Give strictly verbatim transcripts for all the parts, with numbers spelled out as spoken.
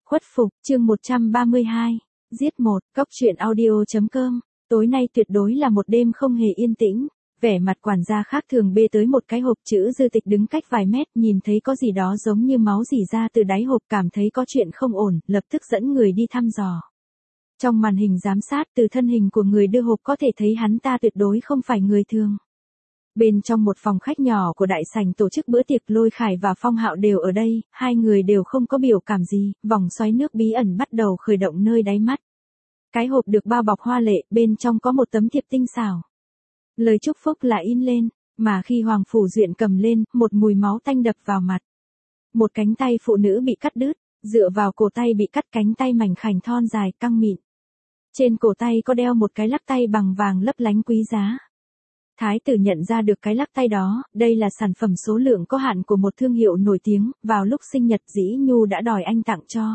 Khuất phục, chương một trăm ba mươi hai. Giết một, Cóc truyện audio.com. Tối nay tuyệt đối là một đêm không hề yên tĩnh. Vẻ mặt quản gia khác thường bê tới một cái hộp chữ Dư Tịch đứng cách vài mét, nhìn thấy có gì đó giống như máu rỉ ra từ đáy hộp, cảm thấy có chuyện không ổn, lập tức dẫn người đi thăm dò. Trong màn hình giám sát, từ thân hình của người đưa hộp có thể thấy hắn ta tuyệt đối không phải người thường. Bên trong một phòng khách nhỏ của đại sảnh tổ chức bữa tiệc, Lôi Khải và Phong Hạo đều ở đây, hai người đều không có biểu cảm gì, vòng xoáy nước bí ẩn bắt đầu khởi động nơi đáy mắt. Cái hộp được bao bọc hoa lệ, bên trong có một tấm thiệp tinh xảo. Lời chúc phúc là in lên, mà khi Hoàng Phủ Duyện cầm lên, một mùi máu tanh đập vào mặt. Một cánh tay phụ nữ bị cắt đứt, dựa vào cổ tay bị cắt, cánh tay mảnh khảnh thon dài căng mịn. Trên cổ tay có đeo một cái lắc tay bằng vàng lấp lánh quý giá. Thái tử nhận ra được cái lắc tay đó, đây là sản phẩm số lượng có hạn của một thương hiệu nổi tiếng, vào lúc sinh nhật Dĩ Nhu đã đòi anh tặng cho.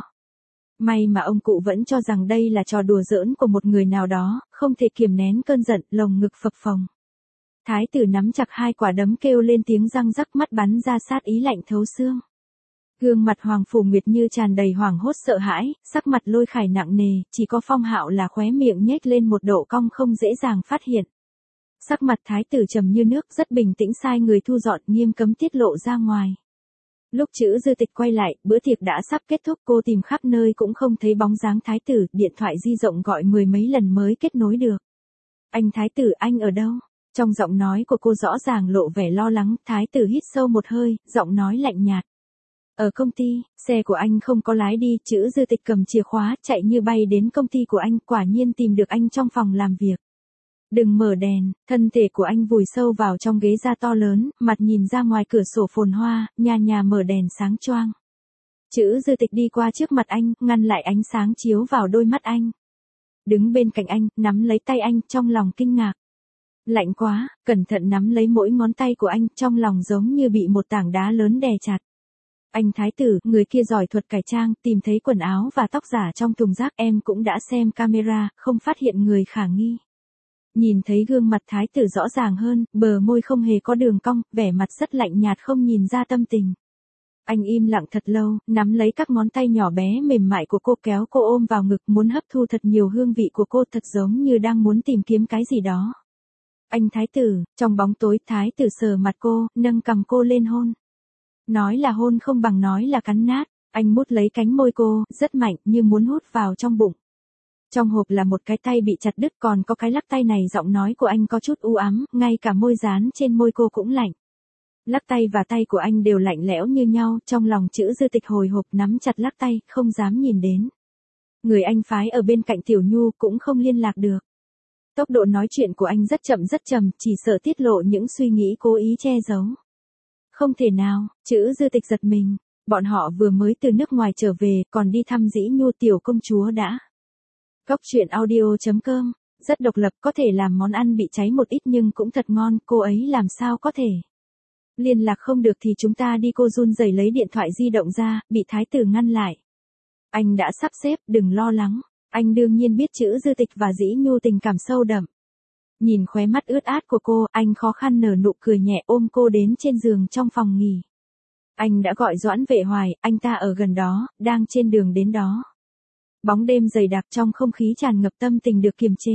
May mà ông cụ vẫn cho rằng đây là trò đùa giỡn của một người nào đó, không thể kiềm nén cơn giận, lồng ngực phập phồng. Thái tử nắm chặt hai quả đấm kêu lên tiếng răng rắc, mắt bắn ra sát ý lạnh thấu xương. Gương mặt Hoàng Phủ Nguyệt như tràn đầy hoảng hốt sợ hãi, sắc mặt Lôi Khải nặng nề, chỉ có Phong Hạo là khóe miệng nhếch lên một độ cong không dễ dàng phát hiện. Sắc mặt thái tử trầm như nước, rất bình tĩnh sai người thu dọn, nghiêm cấm tiết lộ ra ngoài. Lúc chữ Dư Tịch quay lại, bữa tiệc đã sắp kết thúc, cô tìm khắp nơi cũng không thấy bóng dáng thái tử, điện thoại di động gọi mười mấy lần mới kết nối được. Anh thái tử, anh ở đâu? Trong giọng nói của cô rõ ràng lộ vẻ lo lắng, thái tử hít sâu một hơi, giọng nói lạnh nhạt. Ở công ty, xe của anh không có lái đi, chữ Dư Tịch cầm chìa khóa, chạy như bay đến công ty của anh, quả nhiên tìm được anh trong phòng làm việc. Đừng mở đèn, thân thể của anh vùi sâu vào trong ghế da to lớn, mặt nhìn ra ngoài cửa sổ phồn hoa, nhà nhà mở đèn sáng choang. Chữ Dư Tịch đi qua trước mặt anh, ngăn lại ánh sáng chiếu vào đôi mắt anh. Đứng bên cạnh anh, nắm lấy tay anh, trong lòng kinh ngạc. Lạnh quá, cẩn thận nắm lấy mỗi ngón tay của anh, trong lòng giống như bị một tảng đá lớn đè chặt. Anh thái tử, người kia giỏi thuật cải trang, tìm thấy quần áo và tóc giả trong thùng rác, em cũng đã xem camera, không phát hiện người khả nghi. Nhìn thấy gương mặt thái tử rõ ràng hơn, bờ môi không hề có đường cong, vẻ mặt rất lạnh nhạt không nhìn ra tâm tình. Anh im lặng thật lâu, nắm lấy các ngón tay nhỏ bé mềm mại của cô, kéo cô ôm vào ngực, muốn hấp thu thật nhiều hương vị của cô, thật giống như đang muốn tìm kiếm cái gì đó. Anh thái tử, trong bóng tối, thái tử sờ mặt cô, nâng cằm cô lên hôn. Nói là hôn không bằng nói là cắn nát, anh mút lấy cánh môi cô, rất mạnh, như muốn hút vào trong bụng. Trong hộp là một cái tay bị chặt đứt, còn có cái lắc tay này, giọng nói của anh có chút u ám, ngay cả môi dán trên môi cô cũng lạnh. Lắc tay và tay của anh đều lạnh lẽo như nhau, trong lòng chữ Dư Tịch hồi hộp nắm chặt lắc tay, không dám nhìn đến. Người anh phái ở bên cạnh Tiểu Nhu cũng không liên lạc được. Tốc độ nói chuyện của anh rất chậm rất trầm, chỉ sợ tiết lộ những suy nghĩ cố ý che giấu. Không thể nào, chữ Dư Tịch giật mình, bọn họ vừa mới từ nước ngoài trở về, còn đi thăm Dĩ Nhu tiểu công chúa đã. Cóc truyện audio.com, rất độc lập, có thể làm món ăn bị cháy một ít nhưng cũng thật ngon, cô ấy làm sao có thể. Liên lạc không được thì chúng ta đi, cô run rẩy lấy điện thoại di động ra, bị thái tử ngăn lại. Anh đã sắp xếp, đừng lo lắng, anh đương nhiên biết chữ Dư Tịch và Dĩ Nhu tình cảm sâu đậm. Nhìn khóe mắt ướt át của cô, anh khó khăn nở nụ cười nhẹ, ôm cô đến trên giường trong phòng nghỉ. Anh đã gọi Doãn Vệ Hoài, anh ta ở gần đó, đang trên đường đến đó. Bóng đêm dày đặc, trong không khí tràn ngập tâm tình được kiềm chế.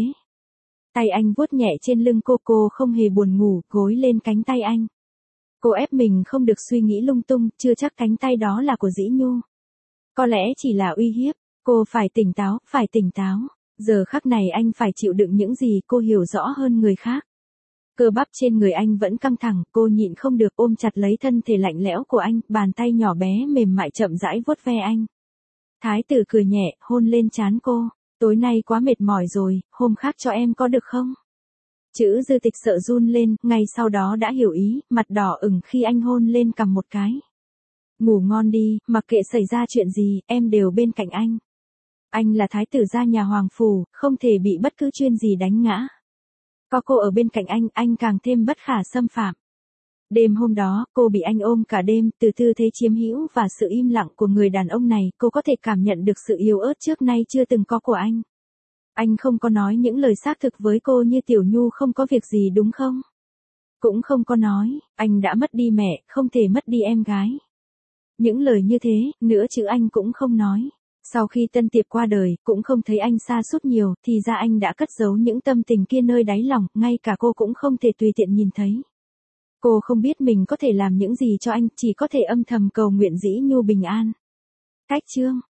Tay anh vuốt nhẹ trên lưng cô, cô không hề buồn ngủ, gối lên cánh tay anh. Cô ép mình không được suy nghĩ lung tung, chưa chắc cánh tay đó là của Dĩ Nhu. Có lẽ chỉ là uy hiếp, cô phải tỉnh táo, phải tỉnh táo. Giờ khắc này anh phải chịu đựng những gì cô hiểu rõ hơn người khác. Cơ bắp trên người anh vẫn căng thẳng, cô nhịn không được ôm chặt lấy thân thể lạnh lẽo của anh, bàn tay nhỏ bé mềm mại chậm rãi vuốt ve anh. Thái tử cười nhẹ, hôn lên trán cô, tối nay quá mệt mỏi rồi, hôm khác cho em có được không? Chữ Dư Tịch sợ run lên, ngay sau đó đã hiểu ý, mặt đỏ ửng khi anh hôn lên cằm một cái. Ngủ ngon đi, mặc kệ xảy ra chuyện gì, em đều bên cạnh anh. Anh là thái tử gia nhà Hoàng Phủ, không thể bị bất cứ chuyện gì đánh ngã. Có cô ở bên cạnh anh, anh càng thêm bất khả xâm phạm. Đêm hôm đó, cô bị anh ôm cả đêm, từ tư thế chiếm hữu và sự im lặng của người đàn ông này, cô có thể cảm nhận được sự yếu ớt trước nay chưa từng có của anh. Anh không có nói những lời xác thực với cô như Tiểu Nhu không có việc gì đúng không? Cũng không có nói, anh đã mất đi mẹ, không thể mất đi em gái. Những lời như thế, nữa chứ anh cũng không nói. Sau khi Tân Tiệp qua đời, cũng không thấy anh sa sút nhiều, thì ra anh đã cất giấu những tâm tình kia nơi đáy lòng, ngay cả cô cũng không thể tùy tiện nhìn thấy. Cô không biết mình có thể làm những gì cho anh, chỉ có thể âm thầm cầu nguyện Dĩ Nhu bình an. Cách chương